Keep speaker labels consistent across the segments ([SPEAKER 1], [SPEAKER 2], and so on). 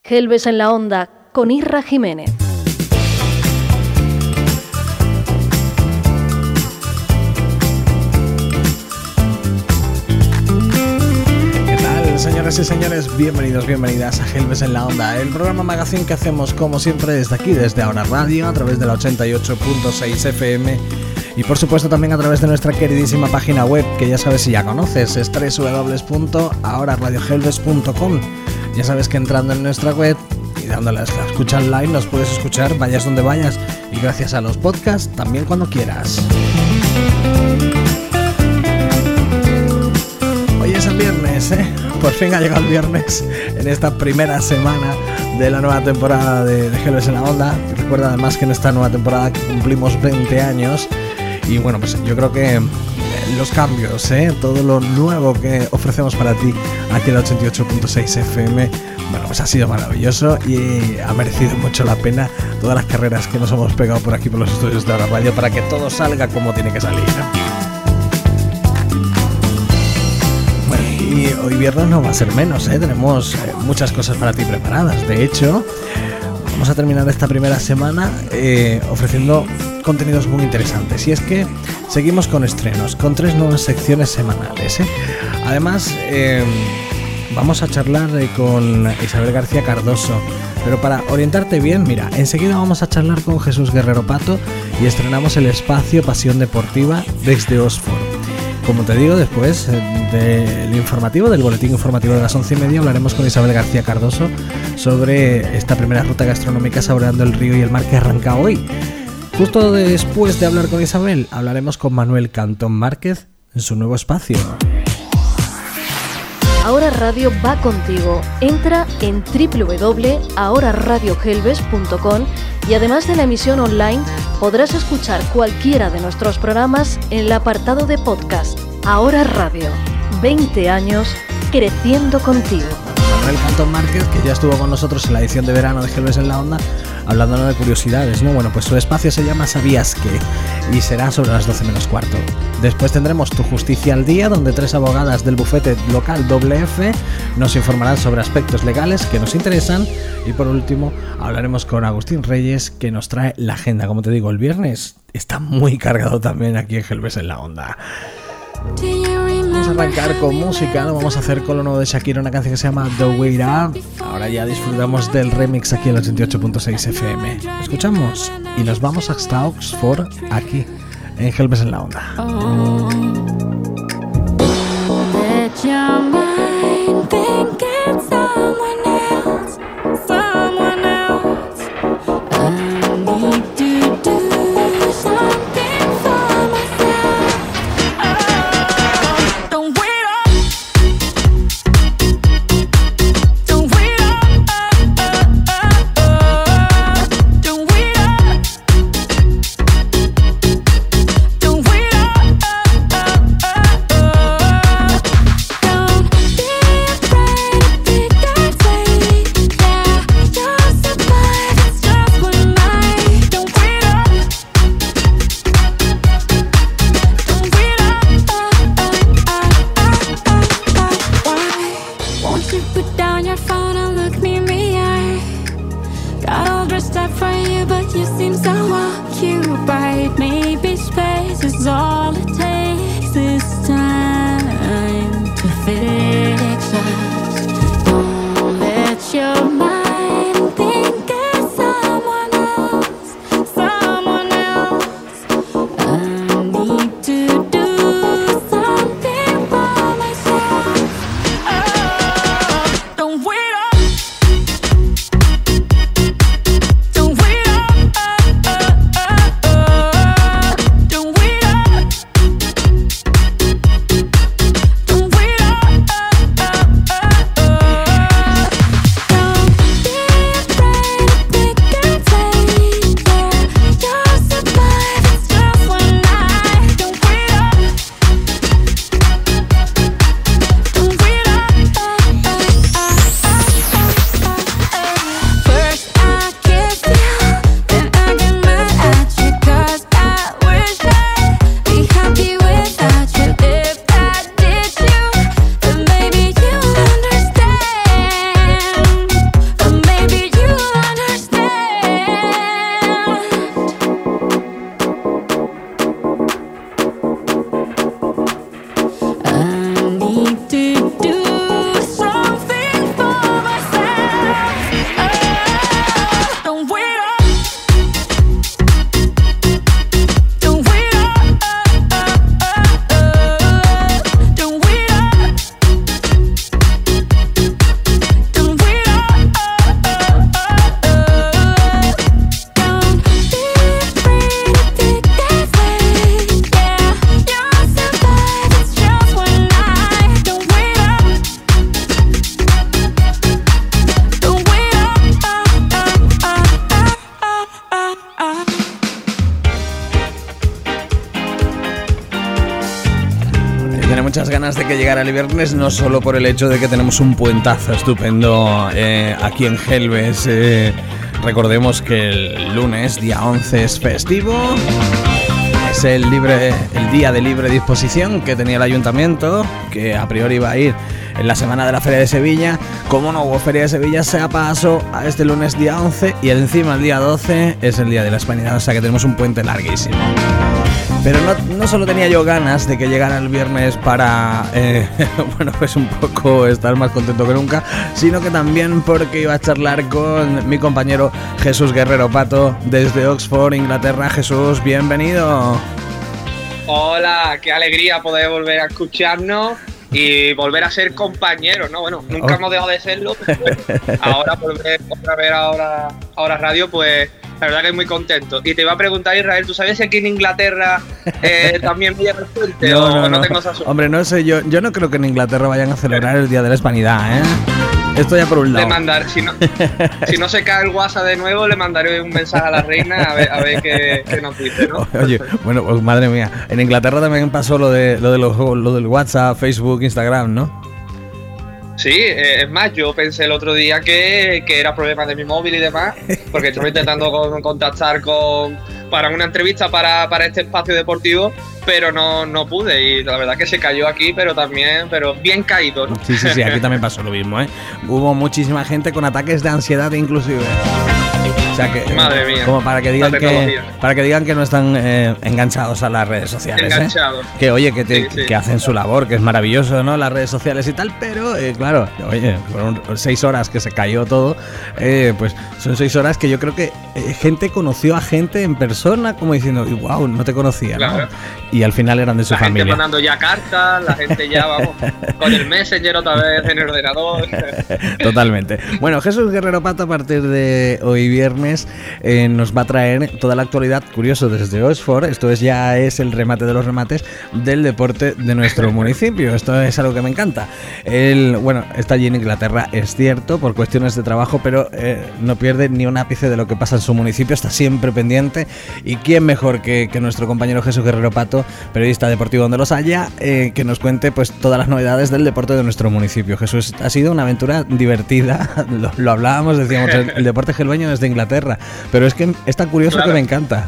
[SPEAKER 1] Gelbes en la Onda con Irra Jiménez.
[SPEAKER 2] Señoras y señores, bienvenidos, bienvenidas a Gelbes en la Onda, el programa magazine que hacemos como siempre desde aquí, desde Ahora Radio, a través de la 88.6 FM y por supuesto también a través de nuestra queridísima página web, que ya sabes si ya conoces, es www.ahoraradiogelbes.com. Ya sabes que entrando en nuestra web y dándole a la escucha online nos puedes escuchar vayas donde vayas y gracias a los podcasts también cuando quieras. Hoy es el viernes, por fin ha llegado el viernes en esta primera semana de la nueva temporada de Gelbes en la Onda. Recuerda además que en esta nueva temporada cumplimos 20 años y bueno, pues yo creo que los cambios, todo lo nuevo que ofrecemos para ti aquí en la 88.6 FM, bueno, pues ha sido maravilloso y ha merecido mucho la pena todas las carreras que nos hemos pegado por aquí por los estudios de Ahora Radio para que todo salga como tiene que salir. Y hoy viernes no va a ser menos, tenemos muchas cosas para ti preparadas. De hecho, vamos a terminar esta primera semana ofreciendo contenidos muy interesantes. Y es que seguimos con estrenos, con 3 nuevas secciones semanales. Además, vamos a charlar con Isabel García Cardoso. Pero para orientarte bien, mira, enseguida vamos a charlar con Jesús Guerrero Pato y estrenamos el espacio Pasión Deportiva desde Oxford. Como te digo, después del informativo, del boletín informativo de las 11:30, hablaremos con Isabel García Cardoso sobre esta primera ruta gastronómica Saboreando el Río y el Mar que arranca hoy. Justo después de hablar con Isabel, hablaremos con Manuel Cantón Márquez en su nuevo espacio.
[SPEAKER 1] Ahora Radio va contigo. Entra en www.ahoraradiogelbes.com y además de la emisión online, podrás escuchar cualquiera de nuestros programas en el apartado de podcast. Ahora Radio, 20 años creciendo contigo.
[SPEAKER 2] Manuel Cantón Márquez, que ya estuvo con nosotros en la edición de verano de Gelbes en la Onda, hablándonos de curiosidades, ¿no? Bueno, pues su espacio se llama ¿Sabías qué? Y será sobre las 12 menos cuarto. Después tendremos Tu Justicia al Día, donde 3 abogadas del bufete local WF nos informarán sobre aspectos legales que nos interesan. Y por último, hablaremos con Agustín Reyes, que nos trae la agenda. Como te digo, el viernes está muy cargado también aquí en Gelbes en la Onda. Vamos a arrancar con música, lo vamos a hacer con lo nuevo de Shakira, una canción que se llama The Way Up. Ahora ya disfrutamos del remix aquí en el 88.6 FM. Escuchamos y nos vamos hasta Oxford, aquí en Gelbes en la Onda. muchas ganas de que llegara el viernes, no solo por el hecho de que tenemos un puentazo estupendo aquí en Gelbes. Recordemos que el lunes, día 11, es festivo. Es el día de libre disposición que tenía el ayuntamiento, que a priori iba a ir en la semana de la Feria de Sevilla. Como no hubo Feria de Sevilla, se ha pasado a este lunes día 11 y encima el día 12 es el día de la Hispanidad, o sea que tenemos un puente larguísimo. Pero no solo tenía yo ganas de que llegara el viernes para, bueno, pues un poco estar más contento que nunca, sino que también porque iba a charlar con mi compañero Jesús Guerrero Pato desde Oxford, Inglaterra. Jesús, bienvenido.
[SPEAKER 3] Hola, qué alegría poder volver a escucharnos y volver a ser compañeros, ¿no? Bueno, nunca hemos dejado de serlo, pero ahora volver a ver ahora radio, pues la verdad que estoy muy contento. Y te iba a preguntar, Israel, ¿tú sabes si aquí en Inglaterra también llega el puente no tengo esa suerte?
[SPEAKER 2] Hombre, no sé, yo no creo que en Inglaterra vayan a celebrar el Día de la Hispanidad, ¿eh? Esto ya por un lado.
[SPEAKER 3] Si no se cae el WhatsApp de nuevo, le mandaré un mensaje a la reina a ver qué nos dice, ¿no?
[SPEAKER 2] Oye, bueno, pues madre mía, en Inglaterra también pasó lo del WhatsApp, Facebook, Instagram, ¿no?
[SPEAKER 3] Sí, es más, yo pensé el otro día que era problema de mi móvil y demás, porque estoy intentando contactar para una entrevista para este espacio deportivo, pero no pude, y la verdad que se cayó aquí, pero bien caído, ¿no?
[SPEAKER 2] Sí, aquí también pasó lo mismo, ¿eh? Hubo muchísima gente con ataques de ansiedad inclusive. O sea que,
[SPEAKER 3] madre mía,
[SPEAKER 2] como para que digan que no están enganchados a las redes sociales.
[SPEAKER 3] Enganchados.
[SPEAKER 2] Que oye, que hacen su labor, que es maravilloso, ¿no? Las redes sociales y tal, pero claro, oye, fueron 6 horas que se cayó todo, pues son 6 horas que yo creo que gente conoció a gente en persona, como diciendo, wow, no te conocía, ¿no?
[SPEAKER 3] Claro.
[SPEAKER 2] Y al final eran de su familia.
[SPEAKER 3] La gente mandando ya cartas, la gente ya, vamos, con el Messenger otra vez en el ordenador.
[SPEAKER 2] Totalmente. Bueno, Jesús Guerrero Pato, a partir de hoy viernes, nos va a traer toda la actualidad, curioso, desde Oxford. Esto ya es el remate de los remates del deporte de nuestro municipio. Esto es algo que me encanta. Él, bueno, está allí en Inglaterra, es cierto, por cuestiones de trabajo, pero no pierde ni un ápice de lo que pasa en su municipio, está siempre pendiente. Y quién mejor que nuestro compañero Jesús Guerrero Pato, periodista deportivo donde los haya, que nos cuente pues todas las novedades del deporte de nuestro municipio. Jesús, ha sido una aventura divertida, lo hablábamos, decíamos, el deporte gelbeño desde Inglaterra, pero es que es tan curioso, claro, que me encanta.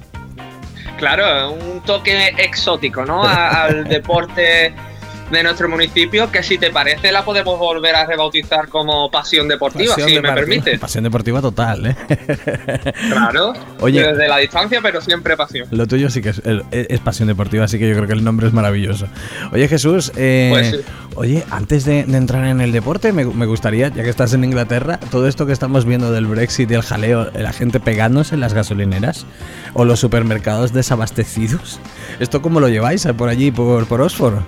[SPEAKER 3] Claro, un toque exótico, ¿no? Al deporte de nuestro municipio, que si te parece la podemos volver a rebautizar como Pasión Deportiva, si me permites.
[SPEAKER 2] Pasión Deportiva total, ¿eh?
[SPEAKER 3] Claro,
[SPEAKER 2] oye,
[SPEAKER 3] desde la distancia, pero siempre pasión.
[SPEAKER 2] Lo tuyo sí que es Pasión Deportiva, así que yo creo que el nombre es maravilloso. Oye, Jesús,
[SPEAKER 3] pues sí.
[SPEAKER 2] Oye, antes de entrar en el deporte, me gustaría, ya que estás en Inglaterra, todo esto que estamos viendo del Brexit y el jaleo, la gente pegándose en las gasolineras o los supermercados desabastecidos, ¿esto cómo lo lleváis por allí, por Oxford?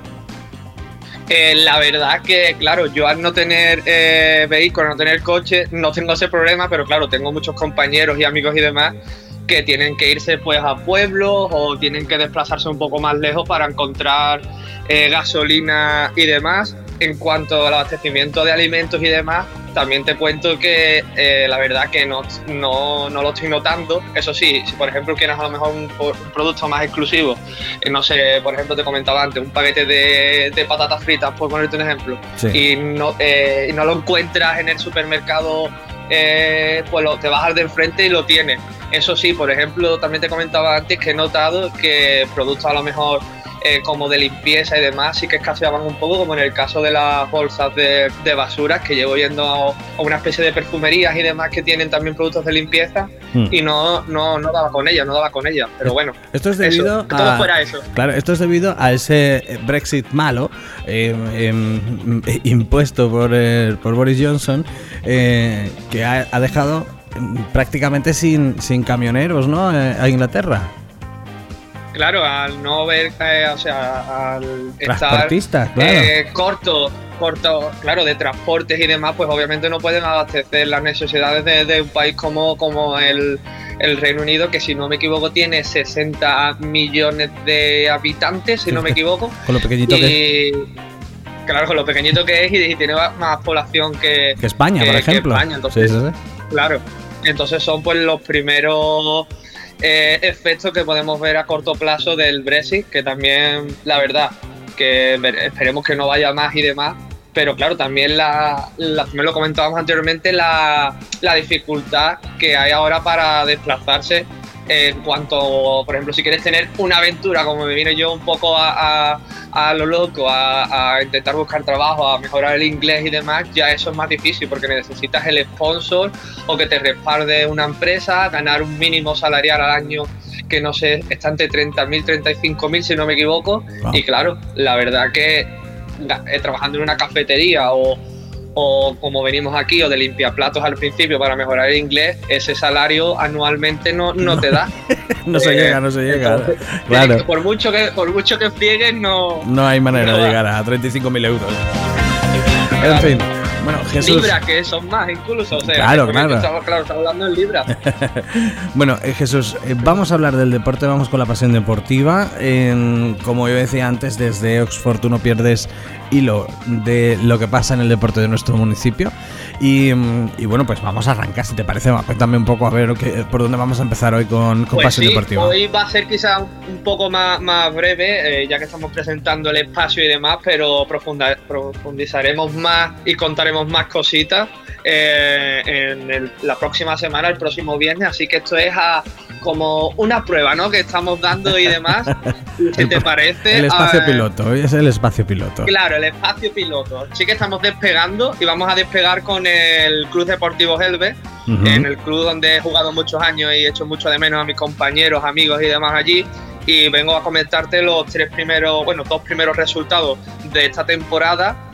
[SPEAKER 3] La verdad que, claro, yo al no tener vehículo, no tener coche, no tengo ese problema, pero claro, tengo muchos compañeros y amigos y demás que tienen que irse pues a pueblos o tienen que desplazarse un poco más lejos para encontrar gasolina y demás. En cuanto al abastecimiento de alimentos y demás, también te cuento que la verdad que no lo estoy notando. Eso sí, si por ejemplo quieres a lo mejor un producto más exclusivo, no sé, por ejemplo te comentaba antes, un paquete de patatas fritas, por ponerte un ejemplo, sí, y no lo encuentras en el supermercado, pues te vas al de enfrente y lo tienes. Eso sí, por ejemplo, también te comentaba antes que he notado que productos a lo mejor como de limpieza y demás sí que escaseaban un poco, como en el caso de las bolsas de basuras, que llevo yendo a una especie de perfumerías y demás que tienen también productos de limpieza y no daba con ella, pero bueno,
[SPEAKER 2] esto es debido
[SPEAKER 3] que todo fuera eso.
[SPEAKER 2] Claro, esto es debido a ese Brexit malo impuesto por Boris Johnson, que ha dejado prácticamente sin camioneros, ¿no?, a Inglaterra.
[SPEAKER 3] Claro, al no ver, al
[SPEAKER 2] transportistas,
[SPEAKER 3] estar corto, claro, de transportes y demás, pues obviamente no pueden abastecer las necesidades de un país como el Reino Unido, que si no me equivoco tiene 60 millones de habitantes, si no me equivoco.
[SPEAKER 2] Con lo pequeñito que es.
[SPEAKER 3] Claro, con lo pequeñito que es y tiene más población que
[SPEAKER 2] España, por ejemplo.
[SPEAKER 3] España, entonces,
[SPEAKER 2] sí.
[SPEAKER 3] Claro, entonces son pues los primeros efectos que podemos ver a corto plazo del Brexit, que también, la verdad, que esperemos que no vaya más y demás. Pero claro, también también lo comentábamos anteriormente, la dificultad que hay ahora para desplazarse en cuanto, por ejemplo, si quieres tener una aventura, como me vine yo un poco a lo loco, a intentar buscar trabajo, a mejorar el inglés y demás, ya eso es más difícil porque necesitas el sponsor o que te respalde una empresa, ganar un mínimo salarial al año que no sé, está entre 30.000, 35.000 si no me equivoco. Wow. Y claro, la verdad que trabajando en una cafetería o como venimos aquí, o de limpiaplatos al principio para mejorar el inglés, ese salario anualmente no te da.
[SPEAKER 2] no se llega.
[SPEAKER 3] Entonces,
[SPEAKER 2] claro.
[SPEAKER 3] Por mucho que friegues, no
[SPEAKER 2] hay manera de llegar a 35.000 euros. En fin. Bueno, Jesús.
[SPEAKER 3] Libras, que son más incluso. O sea,
[SPEAKER 2] claro.
[SPEAKER 3] Estamos hablando en libras.
[SPEAKER 2] Bueno, Jesús, vamos a hablar del deporte, vamos con la pasión deportiva. Como yo decía antes, desde Oxford tú no pierdes hilo de lo que pasa en el deporte de nuestro municipio. Y bueno, pues vamos a arrancar, si te parece. Cuéntame un poco a ver por dónde vamos a empezar hoy con pasión deportiva.
[SPEAKER 3] Hoy va a ser quizás un poco más breve, ya que estamos presentando el espacio y demás, pero profundizaremos más y contaremos más cositas la próxima semana, el próximo viernes, así que esto es como una prueba, ¿no?, que estamos dando y demás. ¿Qué te parece?
[SPEAKER 2] El espacio piloto, hoy es el espacio piloto.
[SPEAKER 3] Claro, el espacio piloto. Sí que estamos despegando y vamos a despegar con el Club Deportivo Gelbe, en el club donde he jugado muchos años y he hecho mucho de menos a mis compañeros, amigos y demás allí. Y vengo a comentarte los dos primeros resultados de esta temporada.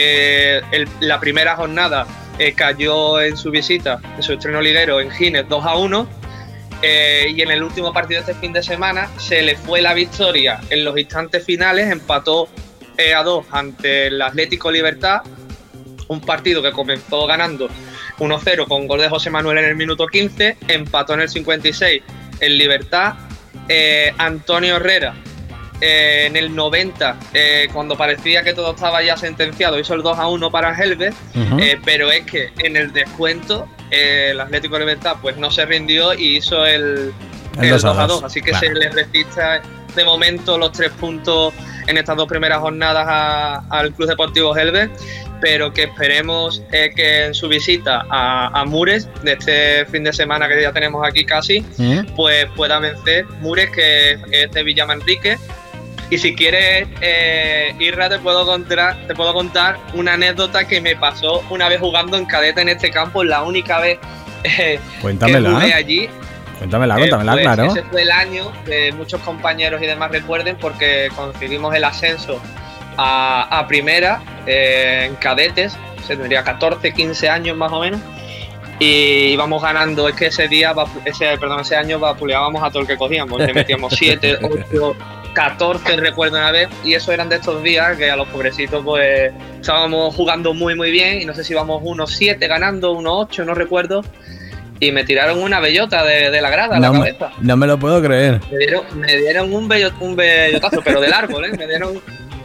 [SPEAKER 3] La primera jornada cayó en su visita, en su estreno liguero en Gines 2-1, y en el último partido de este fin de semana se le fue la victoria en los instantes finales, empató a 2 ante el Atlético Libertad, un partido que comenzó ganando 1-0 con gol de José Manuel en el minuto 15, empató en el 56 el Libertad, Antonio Herrera en el 90, cuando parecía que todo estaba ya sentenciado, hizo el 2-1 para Gelbe, pero es que en el descuento el Atlético de Libertad pues no se rindió y hizo el 2-2, así que claro, se le resista de momento los 3 puntos en estas 2 primeras jornadas al Club Deportivo Gelbe, pero que esperemos que en su visita a Mures de este fin de semana que ya tenemos aquí casi, pues pueda vencer Mures, que es de Villamanrique. Y si quieres, Irra, te puedo contar una anécdota que me pasó una vez jugando en cadete en este campo, la única vez que jugué allí.
[SPEAKER 2] Cuéntamela, claro.
[SPEAKER 3] Ese fue el año que muchos compañeros y demás recuerden, porque conseguimos el ascenso a primera en cadetes, se tendría 14, 15 años más o menos, y íbamos ganando. Es que ese año vapuleábamos a todo el que cogíamos, le metíamos 7, 8, 14 recuerdo una vez, y eso eran de estos días que a los pobrecitos pues estábamos jugando muy muy bien, y no sé si íbamos 1-7 ganando, 1-8, no recuerdo, y me tiraron una bellota de la grada a la cabeza.
[SPEAKER 2] No me lo puedo creer.
[SPEAKER 3] Me dieron un bellotazo, pero del árbol, me dieron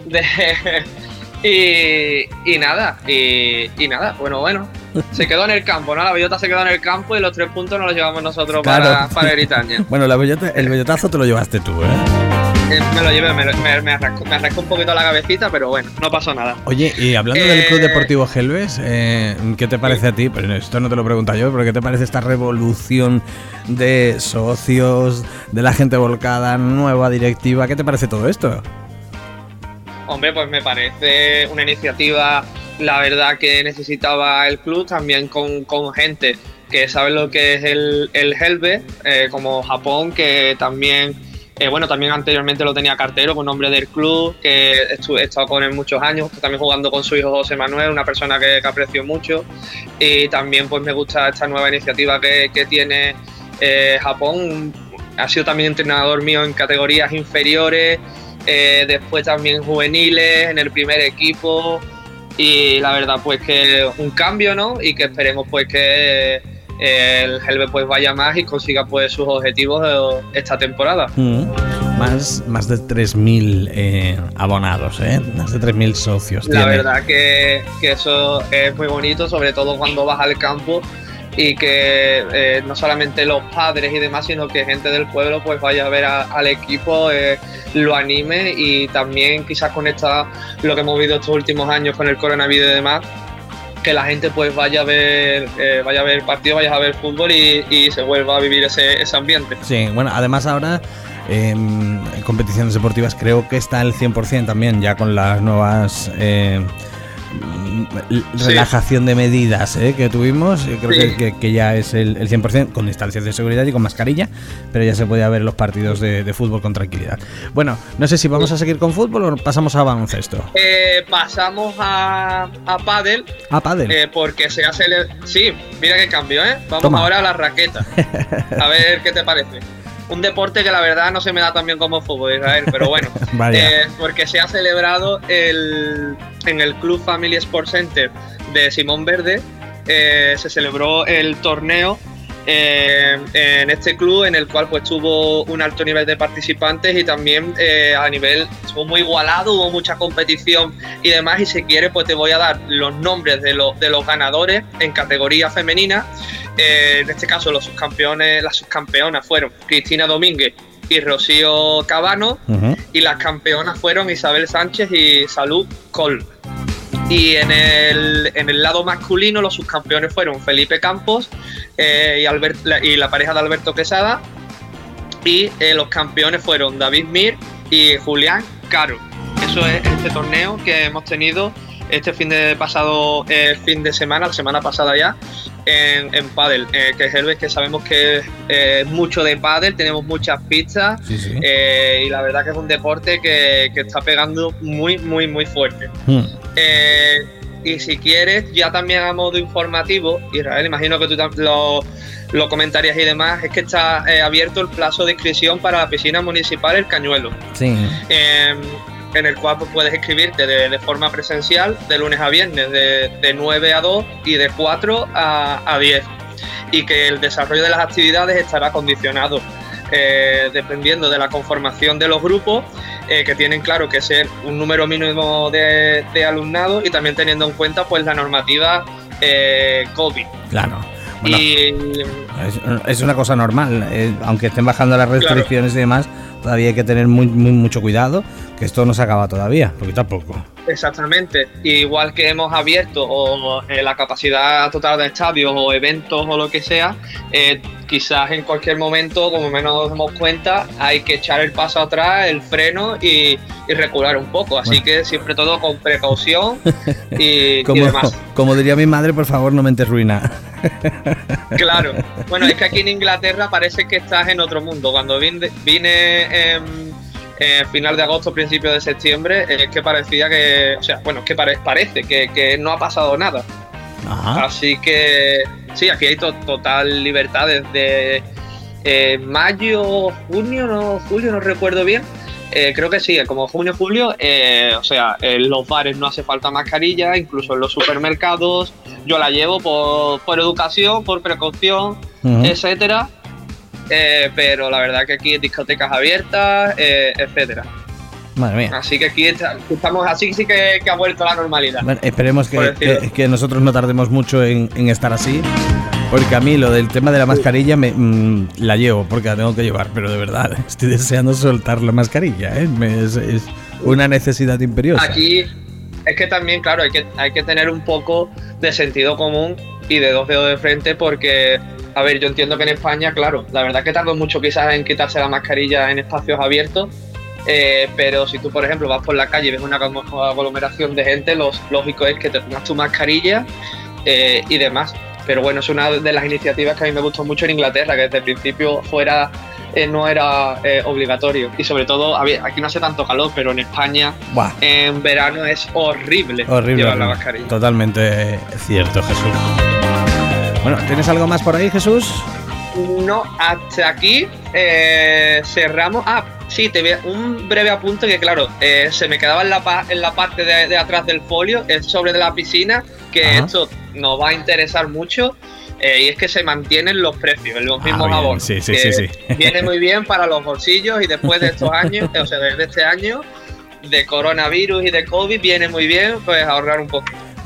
[SPEAKER 3] y nada, bueno, se quedó en el campo, ¿no? La bellota se quedó en el campo y los 3 puntos nos los llevamos nosotros, claro, para Britania.
[SPEAKER 2] Bueno, el bellotazo te lo llevaste tú,
[SPEAKER 3] Me lo llevé, me arrancó un poquito la cabecita, pero bueno, no pasó nada.
[SPEAKER 2] Oye, y hablando del Club Deportivo Gelbes, ¿qué te parece a ti? Pero esto no te lo pregunto yo, pero ¿qué te parece esta revolución de socios, de la gente volcada, nueva directiva? ¿Qué te parece todo esto?
[SPEAKER 3] Hombre, pues me parece una iniciativa, la verdad, que necesitaba el club, también con gente que sabe lo que es el Gelbe, como Japón, que también... también anteriormente lo tenía Cartero, con nombre del club, que he estado con él muchos años, también jugando con su hijo José Manuel, una persona que aprecio mucho, y también pues me gusta esta nueva iniciativa que tiene Japón. Ha sido también entrenador mío en categorías inferiores, después también juveniles, en el primer equipo, y la verdad pues que un cambio, ¿no? Y que esperemos pues que el Gelbe pues vaya más y consiga pues sus objetivos esta temporada.
[SPEAKER 2] Más de 3.000 abonados, más de 3.000 socios.
[SPEAKER 3] La verdad que eso es muy bonito, sobre todo cuando vas al campo y que no solamente los padres y demás, sino que gente del pueblo pues vaya a ver al equipo, lo anime, y también quizás conecta lo que hemos vivido estos últimos años con el coronavirus y demás, que la gente pues vaya a ver partidos, vaya a ver fútbol y se vuelva a vivir ese ambiente.
[SPEAKER 2] Sí, bueno, además ahora en competiciones deportivas creo que está el 100% también, ya con las nuevas relajación de medidas que tuvimos. Creo que ya es el 100% con distancias de seguridad y con mascarilla, pero ya se puede ver los partidos de fútbol con tranquilidad. Bueno, no sé si vamos a seguir con fútbol o pasamos a baloncesto.
[SPEAKER 3] Pasamos a pádel.
[SPEAKER 2] ¿A pádel?
[SPEAKER 3] Porque se hace sí, mira qué cambio, vamos
[SPEAKER 2] Toma.
[SPEAKER 3] Ahora a la raqueta. A ver qué te parece. Un deporte que la verdad no se me da tan bien como fútbol, Israel, pero bueno. Porque se ha celebrado en el Club Family Sports Center de Simón Verde, se celebró el torneo en este club, en el cual pues tuvo un alto nivel de participantes y también a nivel, estuvo muy igualado, hubo mucha competición y demás, y si quieres pues te voy a dar los nombres de los ganadores en categoría femenina. En este caso las subcampeonas fueron Cristina Domínguez y Rocío Cabano, y las campeonas fueron Isabel Sánchez y Salud Col. Y en el lado masculino los subcampeones fueron Felipe Campos y la pareja de Alberto Quesada, y los campeones fueron David Mir y Julián Caro. Eso es este torneo que hemos tenido este fin de semana, la semana pasada ya, en pádel, que es Herbes, que sabemos que es mucho de pádel, tenemos muchas pistas,
[SPEAKER 2] sí.
[SPEAKER 3] Y la verdad que es un deporte que está pegando muy, muy, muy fuerte. Y si quieres, ya también a modo informativo, Israel, imagino que tú lo comentarías y demás, es que está abierto el plazo de inscripción para la piscina municipal El Cañuelo.
[SPEAKER 2] Sí.
[SPEAKER 3] En el cual pues, puedes inscribirte de forma presencial de lunes a viernes, de 9 a 2 y de 4 a 10. Y que el desarrollo de las actividades estará condicionado dependiendo de la conformación de los grupos, que tienen claro que ser un número mínimo de alumnado, y también teniendo en cuenta pues la normativa COVID.
[SPEAKER 2] Claro. Bueno,
[SPEAKER 3] y
[SPEAKER 2] es una cosa normal, aunque estén bajando las restricciones, claro, y demás, todavía hay que tener mucho cuidado, que esto no se acaba todavía, porque tampoco.
[SPEAKER 3] Exactamente, igual que hemos abierto la capacidad total de estadios o eventos o lo que sea, quizás en cualquier momento, como menos nos damos cuenta, hay que echar el paso atrás, el freno y recular un poco, así que siempre todo con precaución y demás.
[SPEAKER 2] Como diría mi madre, por favor no me entes ruina.
[SPEAKER 3] Claro, bueno, es que aquí en Inglaterra parece que estás en otro mundo. Cuando vine en final de agosto, principio de septiembre, es que parecía que, o sea, bueno, es que parece que no ha pasado nada. Ajá. Así que sí, aquí hay total libertad desde mayo, julio, no recuerdo bien. Creo que sí, como junio, julio, o sea, en los bares no hace falta mascarilla, incluso en los supermercados yo la llevo por educación, por precaución, etcétera. Pero la verdad que aquí hay discotecas abiertas, etcétera.
[SPEAKER 2] Madre mía.
[SPEAKER 3] Así que aquí estamos, así sí que ha vuelto a la normalidad.
[SPEAKER 2] Bueno, esperemos que nosotros no tardemos mucho en estar así, porque a mí lo del tema de la mascarilla la llevo, porque la tengo que llevar, pero de verdad estoy deseando soltar la mascarilla, es una necesidad imperiosa.
[SPEAKER 3] Aquí es que también, claro, hay que tener un poco de sentido común y de dos dedos de frente, porque, a ver, yo entiendo que en España, claro, la verdad que tardó mucho quizás en quitarse la mascarilla en espacios abiertos, pero si tú, por ejemplo, vas por la calle y ves una aglomeración de gente, lo lógico es que te pongas tu mascarilla y demás. Pero bueno, es una de las iniciativas que a mí me gustó mucho en Inglaterra, que desde el principio no era obligatorio. Y sobre todo, aquí no hace tanto calor, pero en España, en verano es horrible llevar la mascarilla.
[SPEAKER 2] Totalmente cierto, Jesús. Bueno, ¿tienes algo más por ahí, Jesús?
[SPEAKER 3] No, hasta aquí cerramos. Sí, te voy a un breve apunte que, claro, se me quedaba en la parte de atrás del folio, es sobre de la piscina, que esto nos va a interesar mucho, y es que se mantienen los precios en los mismos abonos.
[SPEAKER 2] Sí.
[SPEAKER 3] Viene muy bien para los bolsillos, y después de estos años, o sea, desde este año de coronavirus y de COVID, viene muy bien pues ahorrar un poquito.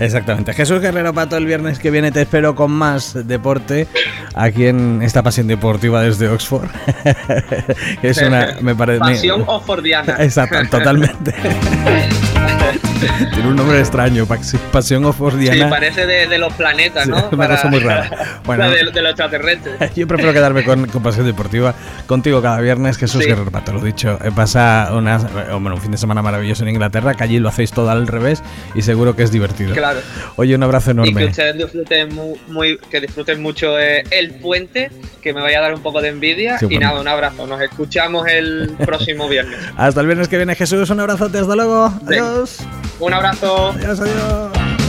[SPEAKER 2] Exactamente. Jesús Guerrero Pato, el viernes que viene te espero con más deporte aquí en esta pasión deportiva desde Oxford. Que es una, me parece,
[SPEAKER 3] pasión oxfordiana.
[SPEAKER 2] Exacto, totalmente. Tiene un nombre extraño, pasión oxfordiana.
[SPEAKER 3] Sí, parece de los planetas, ¿no?
[SPEAKER 2] Una cosa muy rara. Bueno,
[SPEAKER 3] de los extraterrestres.
[SPEAKER 2] Yo prefiero quedarme con pasión deportiva contigo cada viernes. Jesús Guerrero Pato, lo dicho. Pasa un fin de semana maravilloso en Inglaterra, que allí lo hacéis todo al revés y seguro que es divertido.
[SPEAKER 3] Claro.
[SPEAKER 2] Oye, un abrazo enorme.
[SPEAKER 3] Y que ustedes disfruten mucho el puente, que me vaya a dar un poco de envidia. Sí, y nada, un abrazo. Nos escuchamos el próximo viernes.
[SPEAKER 2] Hasta el viernes que viene, Jesús. Un abrazote. Hasta luego. Adiós.
[SPEAKER 3] Un abrazo.
[SPEAKER 2] Adiós, adiós.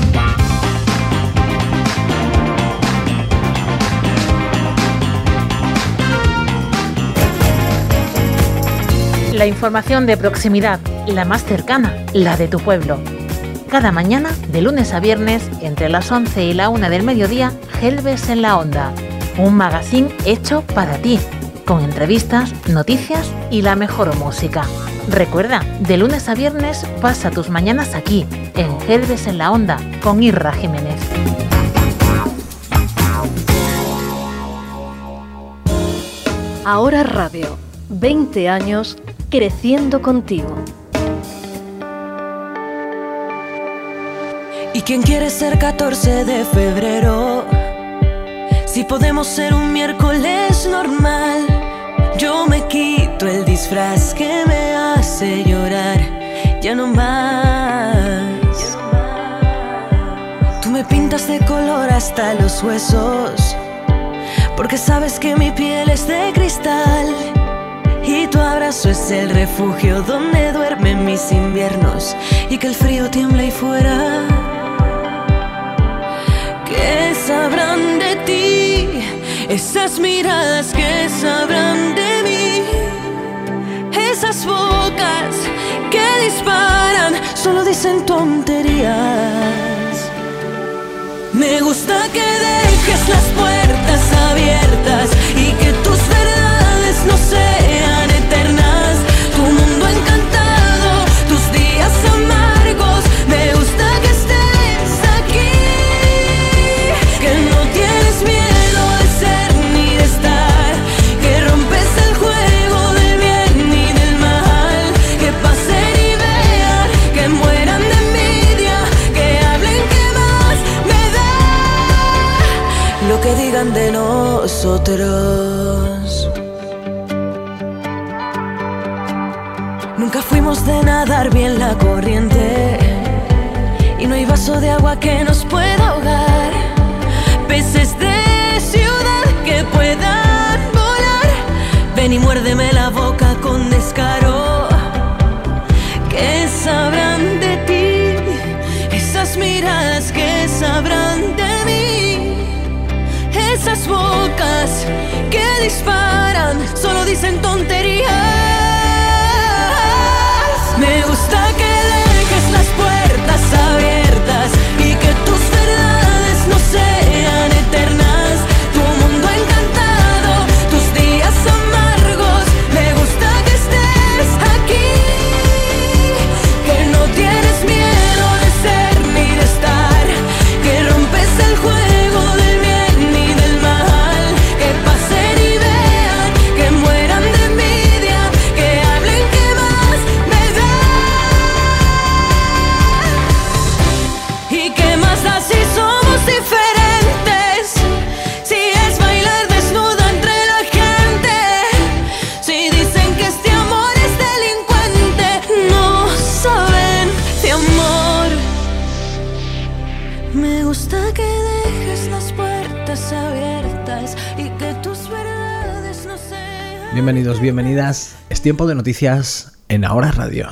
[SPEAKER 1] La información de proximidad, la más cercana, la de tu pueblo. Cada mañana, de lunes a viernes, entre las 11 y la 1 del mediodía, Gelbes en la Onda. Un magazine hecho para ti, con entrevistas, noticias y la mejor música. Recuerda, de lunes a viernes pasa tus mañanas aquí, en Gelbes en la Onda, con Irra Jiménez. Ahora Radio, 20 años creciendo contigo.
[SPEAKER 4] ¿Y quién quiere ser 14 de febrero? Si podemos ser un miércoles normal. Yo me quito el disfraz que me hace llorar. Ya no más. Tú me pintas de color hasta los huesos, porque sabes que mi piel es de cristal. Y tu abrazo es el refugio donde duermen mis inviernos, y que el frío tiembla ahí fuera. ¿Qué sabrán de ti? Esas miradas que sabrán de mí. Esas bocas que disparan solo dicen tonterías. Me gusta que dejes las puertas abiertas y que tus verdades no sean eternas. Tu mundo encantado, tus días amargos. Me gusta que estés aquí, que no tienes miedo de ser ni de estar, que rompes el juego del bien y del mal. Que pasen y vean, que mueran de envidia, que hablen, que más me da lo que digan de nosotros. Nunca fuimos de nadar bien la corriente, y no hay vaso de agua que nos pueda ahogar. Peces de ciudad que puedan volar, ven y muérdeme la boca con descaro. ¿Qué sabrán de ti? Esas miradas que sabrán de mí. Esas bocas que disparan solo dicen tonterías. Me gusta que dejes las puertas abiertas y que tus verdades no sean eternas. Tu mundo encantado, tus días amargos. Me gusta que estés aquí, que no tienes miedo de ser ni de estar, que rompes el juego del bien y del mal. Que pasen y vean, que mueran de envidia, que hablen, que más me da. ¿Y qué más da si somos diferentes? Si es bailar desnuda entre la gente, si dicen que este amor es delincuente, no saben de amor. Me gusta que dejes las puertas abiertas y que tus verdades no sean.
[SPEAKER 2] Bienvenidos, bienvenidas. Es tiempo de noticias en Ahora Radio.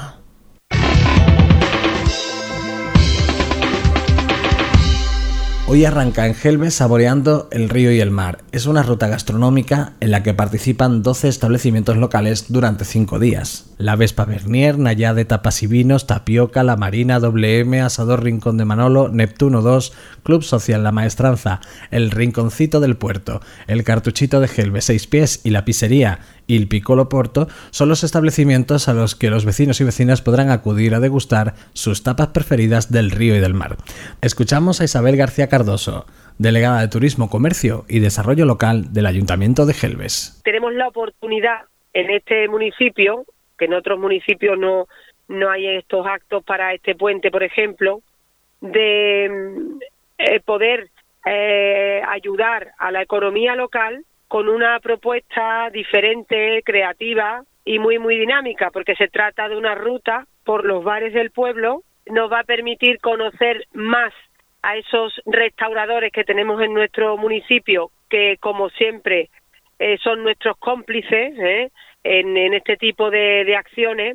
[SPEAKER 2] Hoy arranca en Gelbes saboreando el río y el mar. Es una ruta gastronómica en la que participan 12 establecimientos locales durante 5 días. La Vespa Bernier, Nayade Tapas y Vinos, Tapioca, La Marina, WM, Asador Rincón de Manolo, Neptuno 2, Club Social La Maestranza, El Rinconcito del Puerto, El Cartuchito de Gelbes 6 Pies y La Pizzería. Il Piccolo Porto son los establecimientos a los que los vecinos y vecinas podrán acudir a degustar sus tapas preferidas del río y del mar. Escuchamos a Isabel García Cardoso, delegada de Turismo, Comercio y Desarrollo Local del Ayuntamiento de Gelbes.
[SPEAKER 5] Tenemos la oportunidad en este municipio, que en otros municipios no hay estos actos para este puente, por ejemplo, de poder ayudar a la economía local con una propuesta diferente, creativa y muy dinámica, porque se trata de una ruta por los bares del pueblo. Nos va a permitir conocer más a esos restauradores que tenemos en nuestro municipio, que como siempre son nuestros cómplices en este tipo de acciones,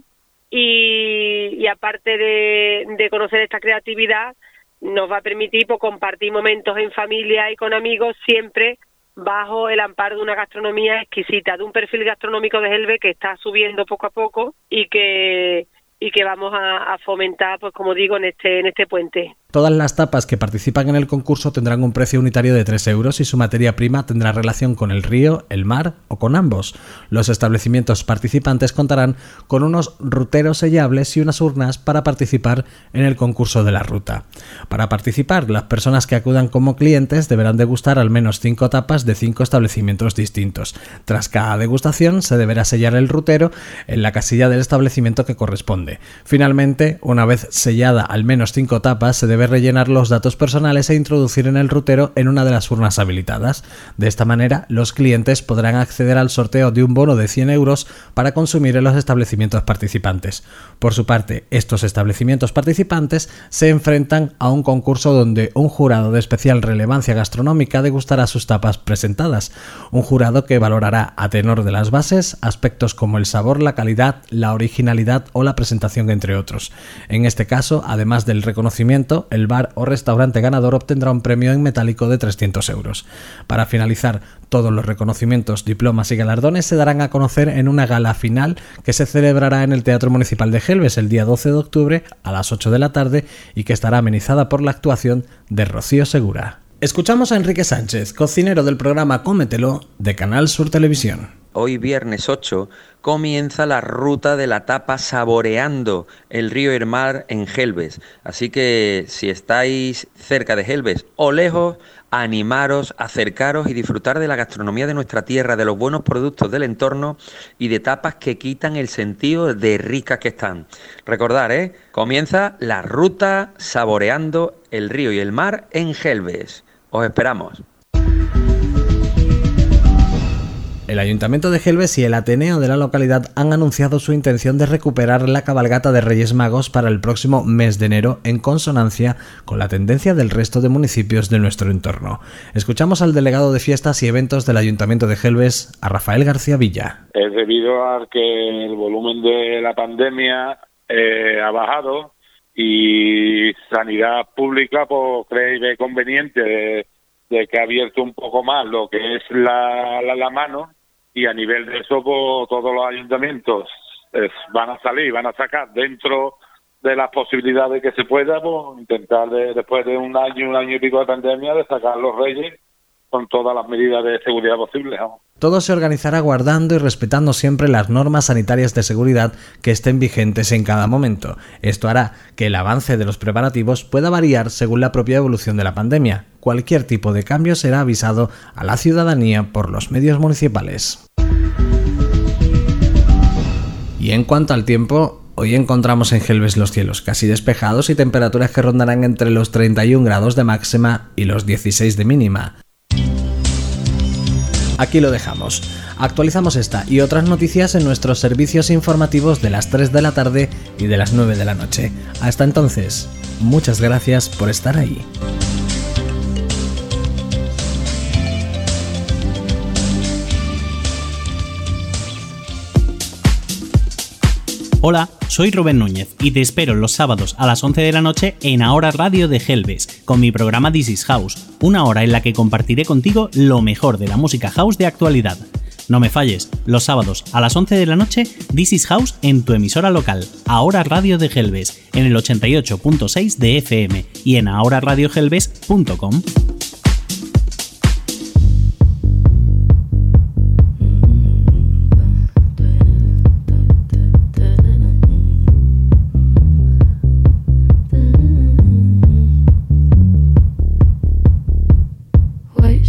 [SPEAKER 5] y aparte de conocer esta creatividad, nos va a permitir compartir momentos en familia y con amigos, siempre bajo el amparo de una gastronomía exquisita, de un perfil gastronómico de Gelbes que está subiendo poco a poco y que vamos a fomentar, pues como digo, en este puente.
[SPEAKER 2] Todas las tapas que participan en el concurso tendrán un precio unitario de 3 euros y su materia prima tendrá relación con el río, el mar o con ambos. Los establecimientos participantes contarán con unos ruteros sellables y unas urnas para participar en el concurso de la ruta. Para participar, las personas que acudan como clientes deberán degustar al menos 5 tapas de 5 establecimientos distintos. Tras cada degustación se deberá sellar el rutero en la casilla del establecimiento que corresponde. Finalmente, una vez sellada al menos 5 tapas, se debe rellenar los datos personales e introducir en el rutero en una de las urnas habilitadas. De esta manera, los clientes podrán acceder al sorteo de un bono de 100 euros para consumir en los establecimientos participantes. Por su parte, estos establecimientos participantes se enfrentan a un concurso donde un jurado de especial relevancia gastronómica degustará sus tapas presentadas. Un jurado que valorará, a tenor de las bases, aspectos como el sabor, la calidad, la originalidad o la presentación, entre otros. En este caso, además del reconocimiento, el bar o restaurante ganador obtendrá un premio en metálico de 300 euros. Para finalizar, todos los reconocimientos, diplomas y galardones se darán a conocer en una gala final que se celebrará en el Teatro Municipal de Gelbes el día 12 de octubre a las 8 de la tarde y que estará amenizada por la actuación de Rocío Segura. Escuchamos a Enrique Sánchez, cocinero del programa Cómetelo de Canal Sur Televisión.
[SPEAKER 6] Hoy viernes 8 comienza la ruta de la tapa saboreando el río y el mar en Gelbes. Así que si estáis cerca de Gelbes o lejos, animaros, acercaros y disfrutar de la gastronomía de nuestra tierra, de los buenos productos del entorno y de tapas que quitan el sentido de ricas que están. Recordad, comienza la ruta saboreando el río y el mar en Gelbes. Os esperamos.
[SPEAKER 2] El Ayuntamiento de Gelbes y el Ateneo de la localidad han anunciado su intención de recuperar la cabalgata de Reyes Magos para el próximo mes de enero, en consonancia con la tendencia del resto de municipios de nuestro entorno. Escuchamos al delegado de Fiestas y Eventos del Ayuntamiento de Gelbes, a Rafael García Villa.
[SPEAKER 7] Es debido a que el volumen de la pandemia ha bajado y Sanidad Pública pues cree y ve conveniente de que ha abierto un poco más lo que es la mano, y a nivel de eso pues, todos los ayuntamientos van a sacar dentro de las posibilidades que se pueda, pues intentar después de un año y pico de pandemia, de sacar los Reyes con todas las medidas de seguridad posibles, ¿no?
[SPEAKER 2] Todo se organizará guardando y respetando siempre las normas sanitarias de seguridad que estén vigentes en cada momento. Esto hará que el avance de los preparativos pueda variar según la propia evolución de la pandemia. Cualquier tipo de cambio será avisado a la ciudadanía por los medios municipales. Y en cuanto al tiempo, hoy encontramos en Gelbes los cielos casi despejados y temperaturas que rondarán entre los 31 grados de máxima y los 16 de mínima. Aquí lo dejamos. Actualizamos esta y otras noticias en nuestros servicios informativos de las 3 de la tarde y de las 9 de la noche. Hasta entonces, muchas gracias por estar ahí.
[SPEAKER 8] Hola, soy Rubén Núñez y te espero los sábados a las 11 de la noche en Ahora Radio de Gelbes, con mi programa This is House, una hora en la que compartiré contigo lo mejor de la música house de actualidad. No me falles, los sábados a las 11 de la noche, This is House en tu emisora local, Ahora Radio de Gelbes, en el 88.6 de FM y en ahoraradiogelbes.com.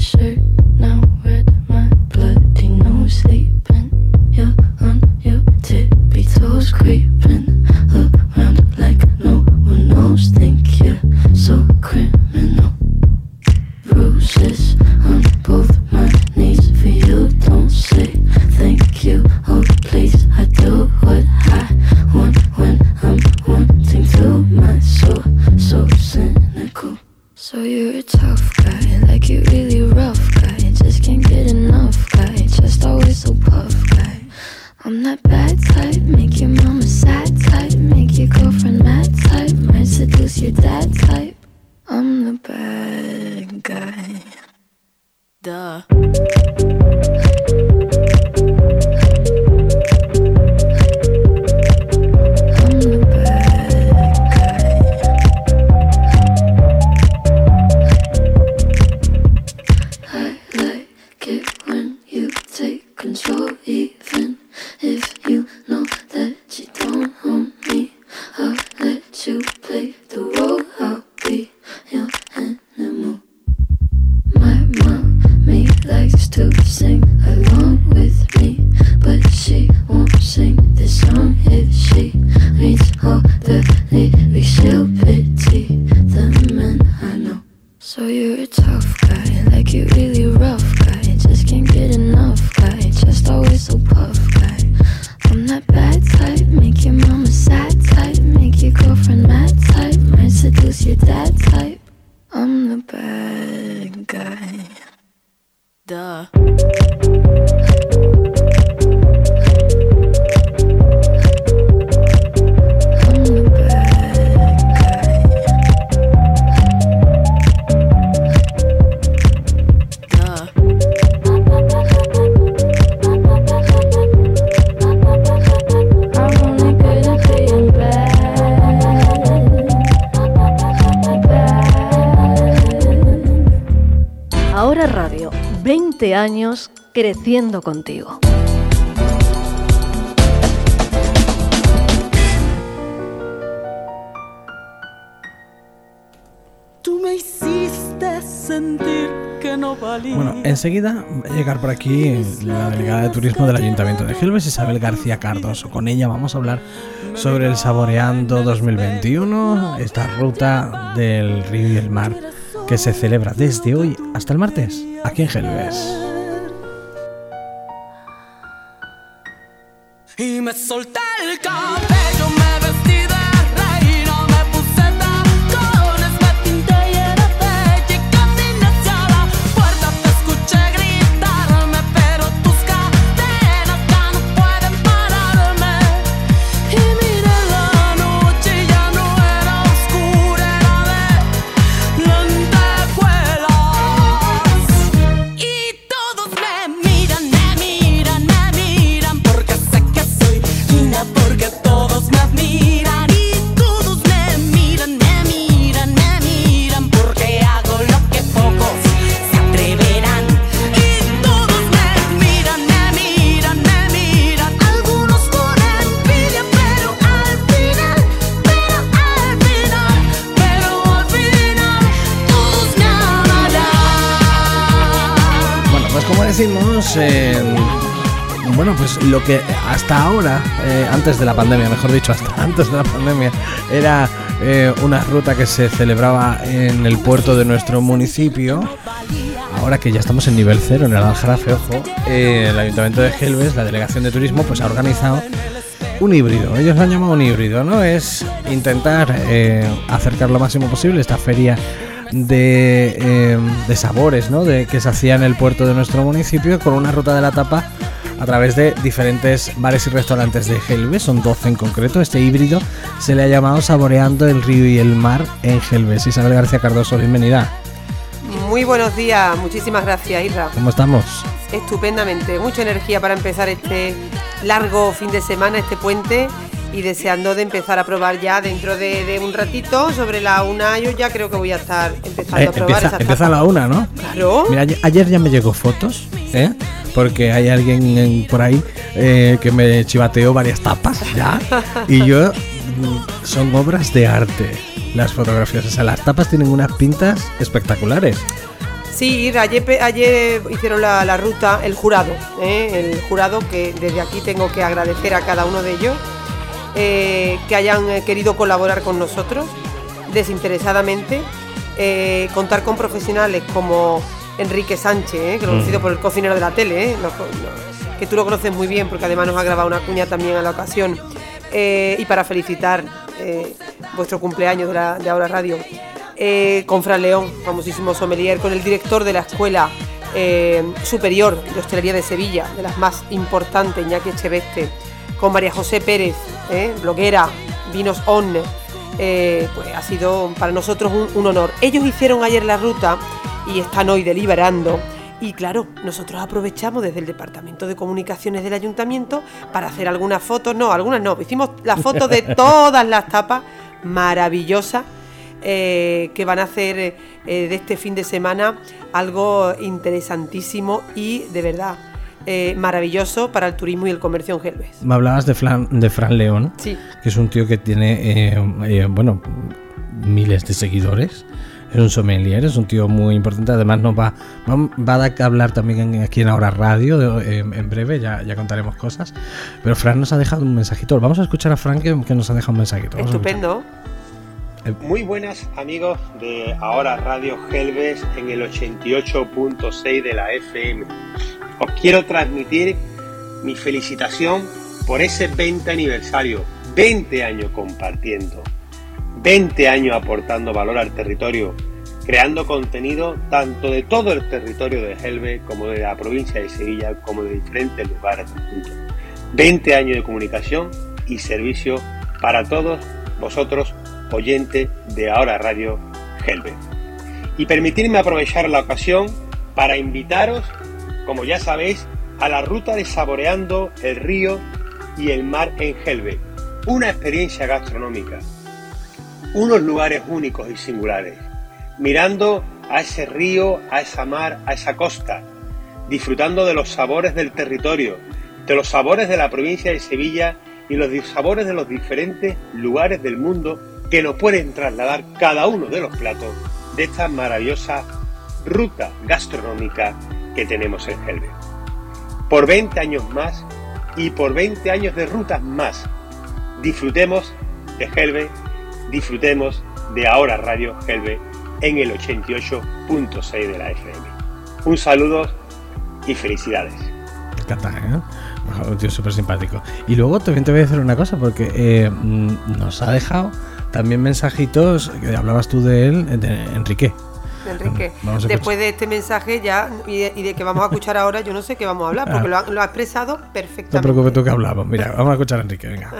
[SPEAKER 4] shirt, now red, my bloody nose sleeping. You're on your tippy toes, creeping around like no one knows. Think you're so criminal. Bruises on both my knees for you. Don't say thank you. Oh please, I do what I want when I'm wanting to. My soul so cynical. So you're a tough guy, like you really rough guy. Just can't get enough guy, just always so puff guy. I'm that bad type, make your mama sad type, make your girlfriend mad type, might seduce your dad type. I'm the bad guy. Duh. Control, even if you know that you don't own me. I'll let you play the role. I'll be your animal. My mommy likes to sing along with me, but she won't sing this song if she reads all the lyrics. She'll pity the men I know. So you're a tough guy, like you really rough guy. Just can't get enough guy, just always so puff guy. I'm that bad type, make your mama sad type, make your girlfriend mad type, might seduce your dad type. I'm the bad guy. Duh.
[SPEAKER 1] Ahora Radio, 20 años creciendo contigo.
[SPEAKER 4] Tú me hiciste sentir que no valía.
[SPEAKER 2] Bueno, enseguida va a llegar por aquí la delegada de turismo del Ayuntamiento de Gelbes, Isabel García Cardoso. Con ella vamos a hablar sobre el Saboreando 2021, esta ruta del río y el mar que se celebra desde hoy hasta el martes aquí en Gelbes.
[SPEAKER 4] Y me solté el cabello, me vestí de reina, me puse tacones, me pinté y era bella y caminé hacia la puerta. Te escuché gritarme, pero tus cadenas ya no pueden pararme. Y miré la noche y ya no era oscura, era de lentejuelas. Y todos me miran, porque sé que soy linda, porque todos me admiran. Y todos me miran, porque hago lo que pocos se atreverán. Y todos me miran, algunos con envidia, pero al final, todos me amarán.
[SPEAKER 2] Bueno, pues como decimos, bueno, pues lo que hasta ahora, antes de la pandemia, mejor dicho, hasta antes de la pandemia, era una ruta que se celebraba en el puerto de nuestro municipio. Ahora que ya estamos en nivel 0, en el Aljarafe, ojo, el Ayuntamiento de Gelbes, la Delegación de Turismo, pues ha organizado un híbrido. Ellos lo han llamado un híbrido, ¿no? Es intentar acercar lo máximo posible esta feria de sabores, ¿no? Que se hacía en el puerto de nuestro municipio, con una ruta de la tapa a través de diferentes bares y restaurantes de Gelbes. Son 12 en concreto. Este híbrido se le ha llamado Saboreando el río y el mar en Gelbes. Isabel García Cardoso, bienvenida.
[SPEAKER 9] Muy buenos días, muchísimas gracias, Isra.
[SPEAKER 2] ¿Cómo estamos?
[SPEAKER 9] Estupendamente, mucha energía para empezar este largo fin de semana, este puente, y deseando de empezar a probar ya dentro de un ratito. Sobre la 1 yo ya creo que voy a estar empezando a probar esas
[SPEAKER 2] empieza
[SPEAKER 9] tapas.
[SPEAKER 2] a la 1, ¿no?
[SPEAKER 9] Claro.
[SPEAKER 2] Mira, ayer ya me llegó fotos, porque hay alguien por ahí que me chivateó varias tapas ya, y yo son obras de arte las fotografías. O sea, las tapas tienen unas pintas espectaculares.
[SPEAKER 9] Sí, ayer hicieron la ruta, el jurado que desde aquí tengo que agradecer a cada uno de ellos que hayan querido colaborar con nosotros desinteresadamente, contar con profesionales como Enrique Sánchez, conocido por el cocinero de la tele, que tú lo conoces muy bien porque además nos ha grabado una cuña también a la ocasión, y para felicitar vuestro cumpleaños de Ahora Radio, con Fran León, famosísimo sommelier, con el director de la Escuela Superior de Hostelería de Sevilla, de las más importantes, Iñaki Echeveste, con María José Pérez, bloguera, Vinos On. Pues ha sido para nosotros un honor. Ellos hicieron ayer la ruta y están hoy deliberando. Y claro, nosotros aprovechamos desde el Departamento de Comunicaciones del Ayuntamiento para hacer algunas fotos. No, algunas no. Hicimos las fotos de todas las tapas maravillosas que van a hacer de este fin de semana algo interesantísimo y de verdad maravilloso para el turismo y el comercio en Gelbes.
[SPEAKER 2] Me hablabas de Fran León, sí, que es un tío que tiene miles de seguidores. Es un sommelier, es un tío muy importante. Además nos va a dar que hablar también aquí en Ahora Radio en breve, ya contaremos cosas. Pero Fran nos ha dejado un mensajito. Vamos a escuchar a Fran que nos ha dejado un mensajito.
[SPEAKER 9] Estupendo.
[SPEAKER 10] Muy buenas amigos de Ahora Radio Gelbes en el 88.6 de la FM. Os quiero transmitir mi felicitación por ese 20 aniversario, 20 años compartiendo, 20 años aportando valor al territorio, creando contenido tanto de todo el territorio de Gelbes como de la provincia de Sevilla, como de diferentes lugares del mundo. 20 años de comunicación y servicio para todos vosotros, oyentes de Ahora Radio Gelbes. Y permitirme aprovechar la ocasión para invitaros, como ya sabéis, a la ruta de Saboreando el río y el mar en Gelbes. Una experiencia gastronómica, unos lugares únicos y singulares, mirando a ese río, a esa mar, a esa costa, disfrutando de los sabores del territorio, de los sabores de la provincia de Sevilla y los sabores de los diferentes lugares del mundo que nos pueden trasladar cada uno de los platos de esta maravillosa ruta gastronómica que tenemos en Gelbes. Por 20 años más y por 20 años de rutas más, disfrutemos de Gelbes, disfrutemos de Ahora Radio Gelbes en el 88.6 de la FM. Un saludo y felicidades.
[SPEAKER 2] Me encanta, un tío súper simpático. Y luego también te voy a decir una cosa, porque nos ha dejado también mensajitos, que hablabas tú de él, de Enrique.
[SPEAKER 9] Después de este mensaje ya y de que vamos a escuchar ahora, yo no sé qué vamos a hablar, porque lo ha expresado perfectamente.
[SPEAKER 2] No te preocupes tú que hablamos. Mira, vamos a escuchar a Enrique, venga.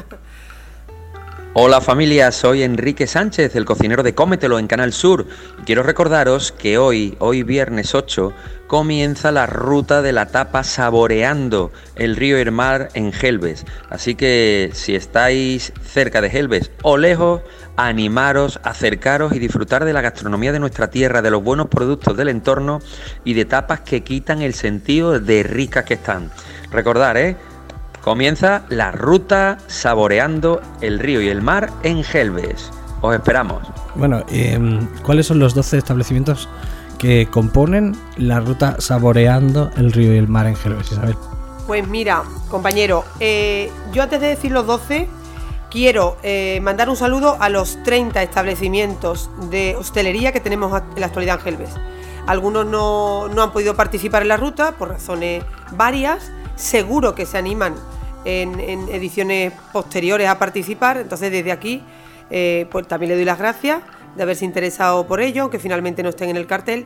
[SPEAKER 6] Hola familia, soy Enrique Sánchez, el cocinero de Cómetelo en Canal Sur. Quiero recordaros que hoy viernes 8, comienza la ruta de la tapa Saboreando el río y el mar en Gelbes. Así que si estáis cerca de Gelbes o lejos, animaros, acercaros y disfrutar de la gastronomía de nuestra tierra, de los buenos productos del entorno y de tapas que quitan el sentido de ricas que están. Recordar, comienza la ruta Saboreando el río y el mar en Gelbes. Os esperamos.
[SPEAKER 2] Bueno, ¿cuáles son los 12 establecimientos que componen la ruta Saboreando el río y el mar en Gelbes, Isabel?
[SPEAKER 9] Pues mira, compañero, yo antes de decir los 12, quiero mandar un saludo a los 30 establecimientos de hostelería que tenemos en la actualidad en Gelbes. Algunos no han podido participar en la ruta por razones varias. Seguro que se animan en ediciones posteriores a participar. Entonces desde aquí pues también le doy las gracias de haberse interesado por ello, aunque finalmente no estén en el cartel.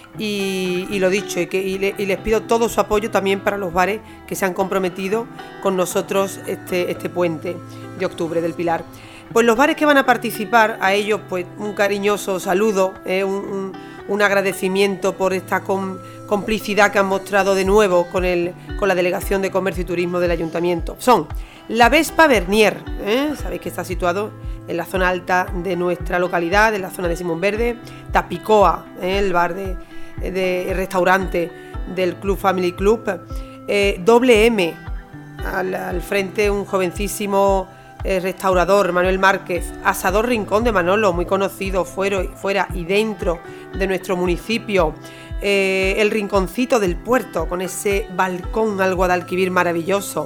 [SPEAKER 9] Y lo dicho, y les pido todo su apoyo también para los bares que se han comprometido con nosotros este puente de octubre del Pilar. Pues los bares que van a participar, a ellos pues un cariñoso saludo, un agradecimiento por esta complicidad que han mostrado de nuevo con la Delegación de Comercio y Turismo del Ayuntamiento. Son La Vespa Bernier, sabéis que está situado en la zona alta de nuestra localidad, en la zona de Simón Verde. Tapicoa, el bar de restaurante del Club Family Club. Doble M, al frente un jovencísimo restaurador, Manuel Márquez. Asador Rincón de Manolo, muy conocido fuera y dentro de nuestro municipio. el rinconcito del puerto, con ese balcón al Guadalquivir maravilloso.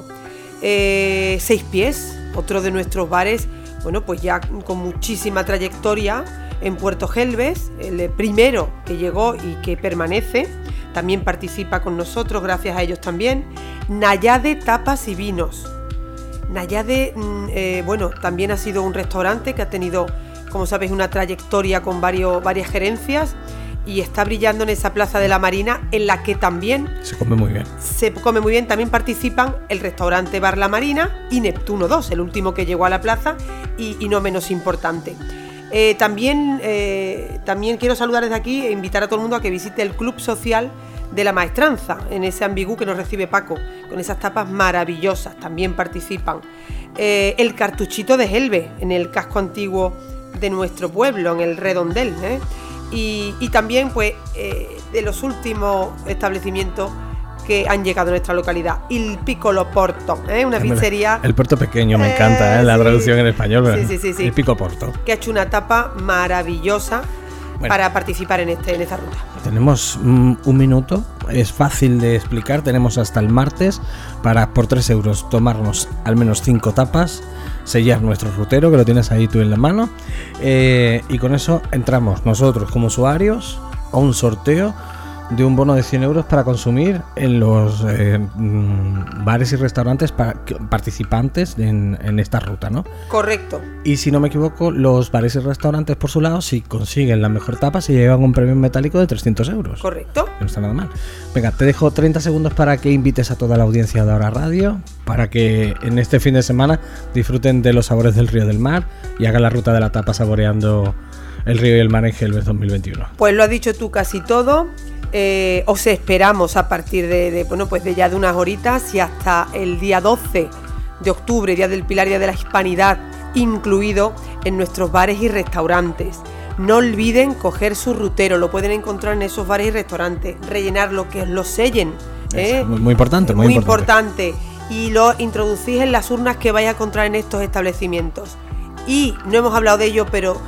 [SPEAKER 9] 6 Pies, otro de nuestros bares, bueno, pues ya con muchísima trayectoria en Puerto Gelbes, el primero que llegó y que permanece, también participa con nosotros, gracias a ellos también. Nayade Tapas y Vinos. Nayade, bueno, también ha sido un restaurante que ha tenido, como sabéis, una trayectoria con varias gerencias y está brillando en esa Plaza de la Marina, en la que también
[SPEAKER 2] se come muy bien.
[SPEAKER 9] También participan el restaurante Bar La Marina y Neptuno 2, el último que llegó a la plaza y no menos importante. También quiero saludar desde aquí e invitar a todo el mundo a que visite el Club Social de la Maestranza, en ese ambigú que nos recibe Paco, con esas tapas maravillosas, también participan. El Cartuchito de Gelbes, en el casco antiguo de nuestro pueblo, en el Redondel, y también pues de los últimos establecimientos que han llegado a nuestra localidad, Il Piccolo Porto, una pizzería.
[SPEAKER 2] El puerto pequeño, me encanta, la traducción en español.
[SPEAKER 9] Sí.
[SPEAKER 2] El Piccolo Porto.
[SPEAKER 9] Que ha hecho una tapa maravillosa para participar en esta ruta.
[SPEAKER 2] Tenemos un minuto, es fácil de explicar, tenemos hasta el martes para por 3 euros tomarnos al menos 5 tapas, sellar nuestro rutero, que lo tienes ahí tú en la mano, y con eso entramos nosotros como usuarios a un sorteo de un bono de 100 euros para consumir en los bares y restaurantes participantes en esta ruta, ¿no?
[SPEAKER 9] Correcto.
[SPEAKER 2] Y si no me equivoco, los bares y restaurantes, por su lado, si consiguen la mejor tapa, se llevan un premio metálico de 300 euros.
[SPEAKER 9] Correcto.
[SPEAKER 2] No está nada mal. Venga, te dejo 30 segundos para que invites a toda la audiencia de Ahora Radio, para que en este fin de semana disfruten de los sabores del Río del Mar y hagan la ruta de la tapa saboreando el río y el mar en Gelbes 2021.
[SPEAKER 9] Pues lo has dicho tú casi todo. Os esperamos a partir de ya de unas horitas y hasta el día 12 de octubre, Día del Pilar, Día de la Hispanidad, incluido en nuestros bares y restaurantes. No olviden coger su rutero, lo pueden encontrar en esos bares y restaurantes, rellenarlo, que os lo sellen.
[SPEAKER 2] Muy importante,
[SPEAKER 9] muy importante. Y lo introducís en las urnas que vais a encontrar en estos establecimientos. Y no hemos hablado de ello, pero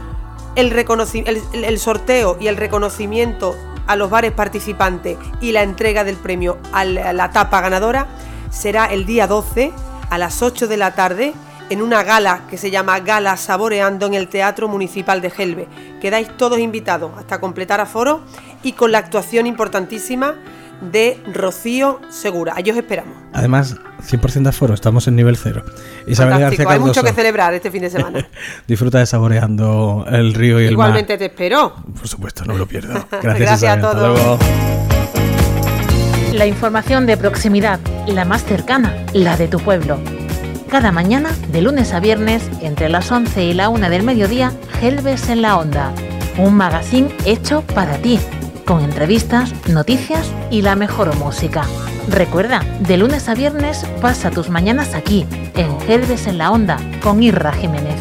[SPEAKER 9] el sorteo y el reconocimiento a los bares participantes y la entrega del premio a la tapa ganadora será el día 12 a las 8 de la tarde en una gala que se llama Gala Saboreando en el Teatro Municipal de Gelbes. Quedáis todos invitados hasta completar aforo y con la actuación importantísima de Rocío Segura. Allí os esperamos.
[SPEAKER 2] Además, 100% de aforo, estamos en nivel 0. Isabel García Cardoso,
[SPEAKER 9] hay mucho que celebrar este fin de semana.
[SPEAKER 2] Disfruta de saboreando el río y el mar.
[SPEAKER 9] Igualmente te espero.
[SPEAKER 2] Por supuesto, no lo pierdo.
[SPEAKER 9] Gracias
[SPEAKER 2] Isabel,
[SPEAKER 9] a todos.
[SPEAKER 2] Hasta luego.
[SPEAKER 1] La información de proximidad, la más cercana, la de tu pueblo. Cada mañana, de lunes a viernes, entre las 11 y la 1 del mediodía, Gelbes en la Onda. Un magazín hecho para ti, con entrevistas, noticias y la mejor música. Recuerda, de lunes a viernes pasa tus mañanas aquí, en Gelbes en la Onda, con Irra Jiménez.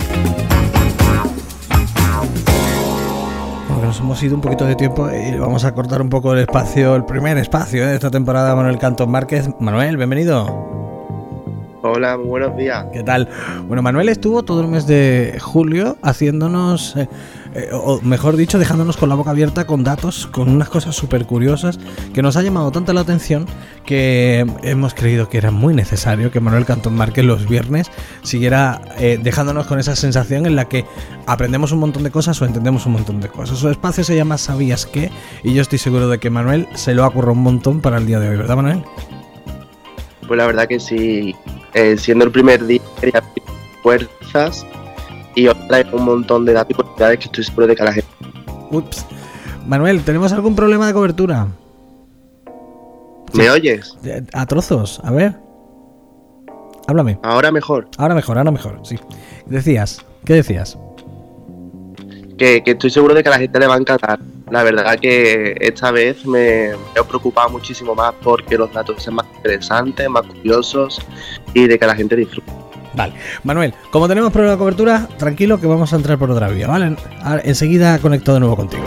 [SPEAKER 2] Bueno, nos hemos ido un poquito de tiempo y vamos a cortar un poco el espacio, el primer espacio de esta temporada, Manuel Cantón Márquez. Manuel, bienvenido.
[SPEAKER 11] Hola, muy buenos días.
[SPEAKER 2] ¿Qué tal? Bueno, Manuel estuvo todo el mes de julio haciéndonos, o mejor dicho, dejándonos con la boca abierta con datos, con unas cosas súper curiosas que nos ha llamado tanto la atención que hemos creído que era muy necesario que Manuel Cantón Márquez los viernes siguiera dejándonos con esa sensación en la que aprendemos un montón de cosas o entendemos un montón de cosas. Su espacio se llama ¿Sabías qué? Y yo estoy seguro de que Manuel se lo ha currado un montón para el día de hoy, ¿verdad, Manuel?
[SPEAKER 11] Pues la verdad que sí. Siendo el primer día, quería fuerzas y os traigo un montón de datos y curiosidades que estoy seguro de que a la gente.
[SPEAKER 2] Ups. Manuel, ¿tenemos algún problema de cobertura?
[SPEAKER 11] ¿Me oyes?
[SPEAKER 2] A trozos, a ver. Háblame.
[SPEAKER 11] Ahora mejor,
[SPEAKER 2] sí. ¿Qué decías?
[SPEAKER 11] que estoy seguro de que a la gente le va a encantar. La verdad que esta vez me he preocupado muchísimo más porque los datos sean más interesantes, más curiosos y de que la gente disfrute.
[SPEAKER 2] Vale, Manuel, como tenemos problema de cobertura, tranquilo que vamos a entrar por otra vía, ¿vale? Ahora, enseguida conecto de nuevo contigo.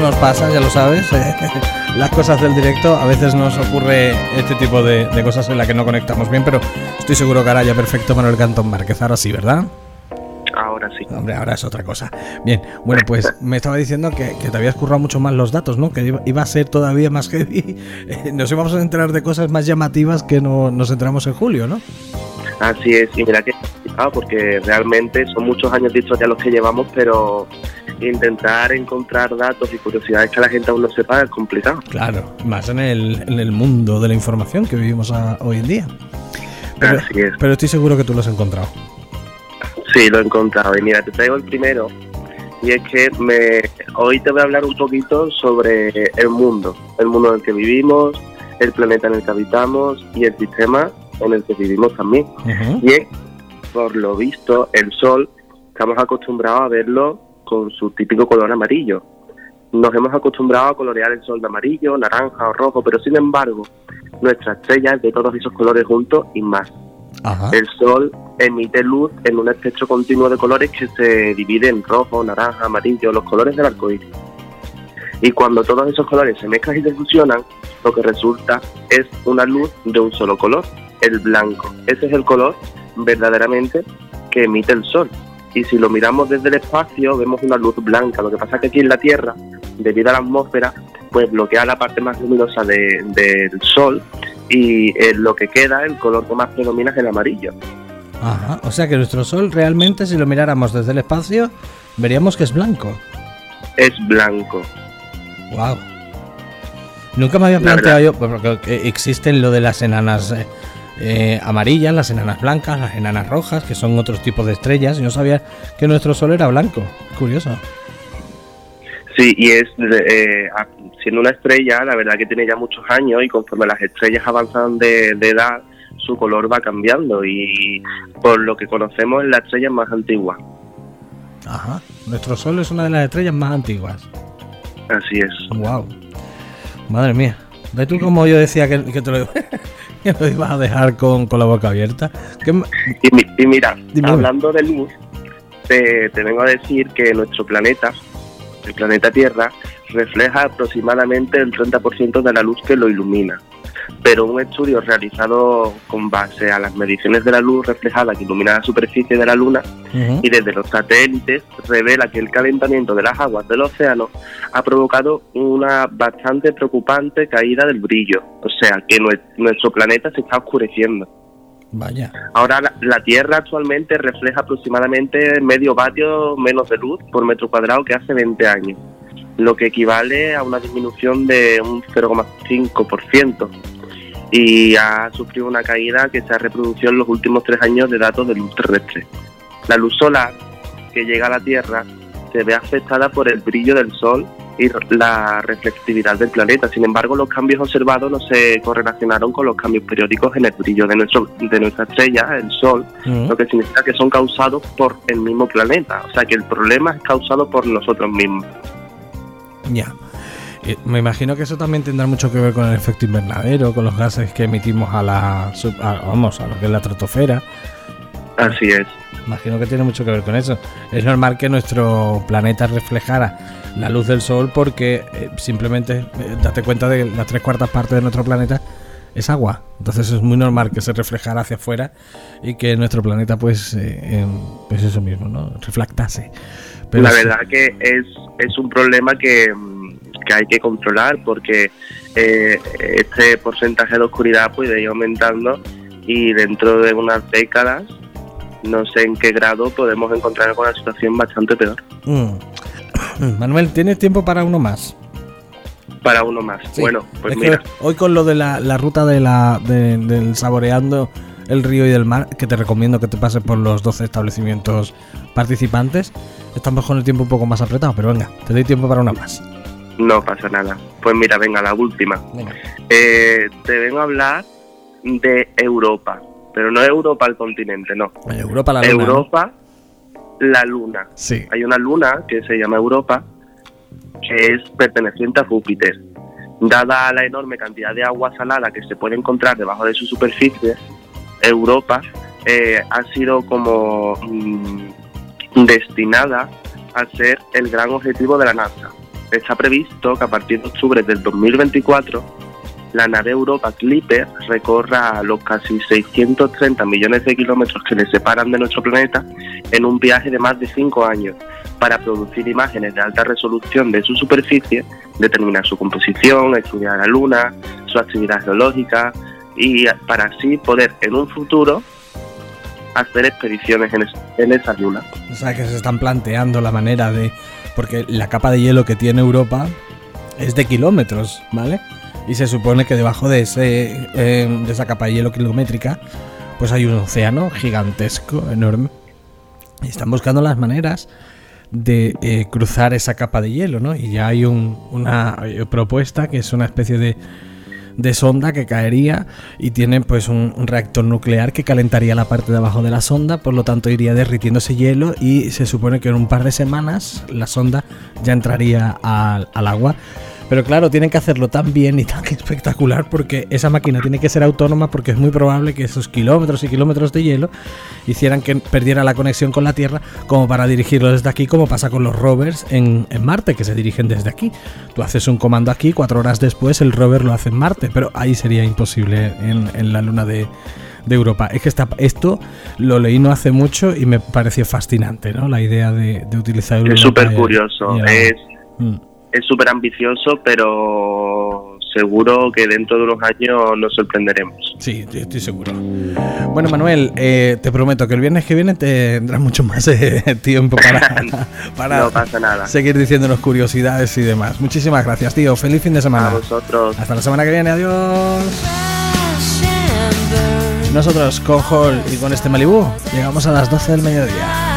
[SPEAKER 2] nos pasa, ya lo sabes. Las cosas del directo, a veces nos ocurre este tipo de cosas en las que no conectamos bien, pero estoy seguro que ahora ya perfecto Manuel Cantón Márquez, ahora sí, ¿verdad?
[SPEAKER 11] Ahora sí.
[SPEAKER 2] Hombre, ahora es otra cosa. Bien, bueno, pues me estaba diciendo que te habías currado mucho más los datos, ¿no? Que iba a ser todavía más heavy. Nos íbamos a enterar de cosas más llamativas que no nos enteramos en julio, ¿no?
[SPEAKER 11] Así es, y mira que porque realmente son muchos años de historia los que llevamos, pero intentar encontrar datos y curiosidades que la gente aún no sepa es complicado.
[SPEAKER 2] Claro, más en el mundo de la información que vivimos hoy en día.
[SPEAKER 11] Así es.
[SPEAKER 2] Pero estoy seguro que tú lo has encontrado.
[SPEAKER 11] Sí, lo he encontrado. Y mira, te traigo el primero. Y es que hoy te voy a hablar un poquito sobre el mundo en el que vivimos, el planeta en el que habitamos y el sistema en el que vivimos también. Uh-huh. Y es, por lo visto, el Sol, estamos acostumbrados a verlo con su típico color amarillo. Nos hemos acostumbrado a colorear el Sol de amarillo, naranja o rojo, pero sin embargo, nuestra estrella es de todos esos colores juntos y más. Ajá. El Sol emite luz en un espectro continuo de colores que se divide en rojo, naranja, amarillo, los colores del arcoíris. Y cuando todos esos colores se mezclan y se fusionan, lo que resulta es una luz de un solo color, el blanco. Ese es el color verdaderamente que emite el Sol. Y si lo miramos desde el espacio, vemos una luz blanca. Lo que pasa es que aquí en la Tierra, debido a la atmósfera, pues bloquea la parte más luminosa del Sol, y lo que queda, el color que más predomina es el amarillo.
[SPEAKER 2] Ajá, o sea que nuestro Sol realmente, si lo miráramos desde el espacio, veríamos que es blanco.
[SPEAKER 11] Es blanco.
[SPEAKER 2] Wow. Nunca me había planteado yo, porque existen lo de las enanas amarillas, las enanas blancas, las enanas rojas, que son otros tipos de estrellas, y no sabía que nuestro Sol era blanco. Curioso.
[SPEAKER 11] Sí, y es siendo una estrella, la verdad que tiene ya muchos años, y conforme las estrellas avanzan de edad, su color va cambiando, y por lo que conocemos es la estrella más antigua.
[SPEAKER 2] Ajá, nuestro Sol es una de las estrellas más antiguas.
[SPEAKER 11] Así es.
[SPEAKER 2] Wow. Madre mía. ¿Ves tú como yo decía que te lo que lo ibas a dejar con la boca abierta?
[SPEAKER 11] Y mira, hablando de luz, te vengo a decir que nuestro planeta, el planeta Tierra, refleja aproximadamente el 30% de la luz que lo ilumina. Pero un estudio realizado con base a las mediciones de la luz reflejada que ilumina la superficie de la Luna, uh-huh, y desde los satélites, revela que el calentamiento de las aguas del océano ha provocado una bastante preocupante caída del brillo. O sea, que nuestro planeta se está oscureciendo.
[SPEAKER 2] Vaya.
[SPEAKER 11] Ahora la Tierra actualmente refleja aproximadamente medio vatio menos de luz por metro cuadrado que hace 20 años, lo que equivale a una disminución de un 0,5%, y ha sufrido una caída que se ha reproducido en los últimos 3 años de datos de luz terrestre. La luz solar que llega a la Tierra se ve afectada por el brillo del Sol y la reflectividad del planeta. Sin embargo, los cambios observados no se correlacionaron con los cambios periódicos en el brillo de nuestra estrella, el Sol, lo que significa que son causados por el mismo planeta. O sea, que el problema es causado por nosotros mismos.
[SPEAKER 2] Ya. Me imagino que eso también tendrá mucho que ver con el efecto invernadero, con los gases que emitimos a lo que es la estratosfera.
[SPEAKER 11] Así es.
[SPEAKER 2] Imagino que tiene mucho que ver con eso. Es normal que nuestro planeta reflejara la luz del Sol porque simplemente date cuenta de que las 3/4 partes de nuestro planeta es agua. Entonces es muy normal que se reflejara hacia afuera y que nuestro planeta pues eso mismo, ¿no? Reflectase. Pero
[SPEAKER 11] la verdad que es un problema que hay que controlar, porque este porcentaje de oscuridad puede ir aumentando, y dentro de unas décadas no sé en qué grado podemos encontrar con una situación bastante peor.
[SPEAKER 2] Manuel, ¿tienes tiempo para uno más?
[SPEAKER 11] Para uno más. Sí. Bueno, pues
[SPEAKER 2] mira. Hoy con lo de la ruta del saboreando el río y del mar, que te recomiendo que te pases por los 12 establecimientos participantes, estamos con el tiempo un poco más apretado, pero venga, te doy tiempo para una más.
[SPEAKER 11] No pasa nada. Pues mira, venga, la última. Venga. Te vengo a hablar de Europa, pero no Europa el continente, no.
[SPEAKER 2] Europa la luna.
[SPEAKER 11] Europa, ¿no? La luna.
[SPEAKER 2] Sí.
[SPEAKER 11] Hay una luna que se llama Europa, que es perteneciente a Júpiter. Dada la enorme cantidad de agua salada que se puede encontrar debajo de su superficie, Europa ha sido como destinada a ser el gran objetivo de la NASA. está previsto que a partir de octubre del 2024 la nave Europa Clipper recorra los casi 630 millones de kilómetros que le separan de nuestro planeta en un viaje de más de 5 años para producir imágenes de alta resolución de su superficie, determinar su composición, estudiar la Luna, su actividad geológica y para así poder en un futuro hacer expediciones en esa Luna.
[SPEAKER 2] O sea que se están planteando la manera de... Porque la capa de hielo que tiene Europa es de kilómetros, ¿vale? Y se supone que debajo de esa capa de hielo kilométrica pues hay un océano gigantesco, enorme. Y están buscando las maneras de cruzar esa capa de hielo, ¿no? Y ya hay una propuesta que es una especie de sonda que caería y tiene pues un reactor nuclear que calentaría la parte de abajo de la sonda, por lo tanto iría derritiendo ese hielo y se supone que en un par de semanas la sonda ya entraría al agua. Pero claro, tienen que hacerlo tan bien y tan espectacular porque esa máquina tiene que ser autónoma, porque es muy probable que esos kilómetros y kilómetros de hielo hicieran que perdiera la conexión con la Tierra como para dirigirlo desde aquí, como pasa con los rovers en Marte, que se dirigen desde aquí. Tú haces un comando aquí, 4 horas después el rover lo hace en Marte, pero ahí sería imposible en la luna de Europa. Es que esto lo leí no hace mucho y me pareció fascinante, ¿no? La idea de utilizar Europa.
[SPEAKER 11] Es súper curioso, es súper ambicioso, pero seguro que dentro de unos años nos sorprenderemos.
[SPEAKER 2] Sí, estoy seguro. Bueno, Manuel, te prometo que el viernes que viene tendrás mucho más tiempo para
[SPEAKER 11] no pasa nada.
[SPEAKER 2] Seguir diciéndonos curiosidades y demás. Muchísimas gracias, tío. Feliz fin de semana.
[SPEAKER 11] A vosotros.
[SPEAKER 2] Hasta la semana que viene. Adiós. Nosotros con Hall y con este Malibú llegamos a las 12 del mediodía.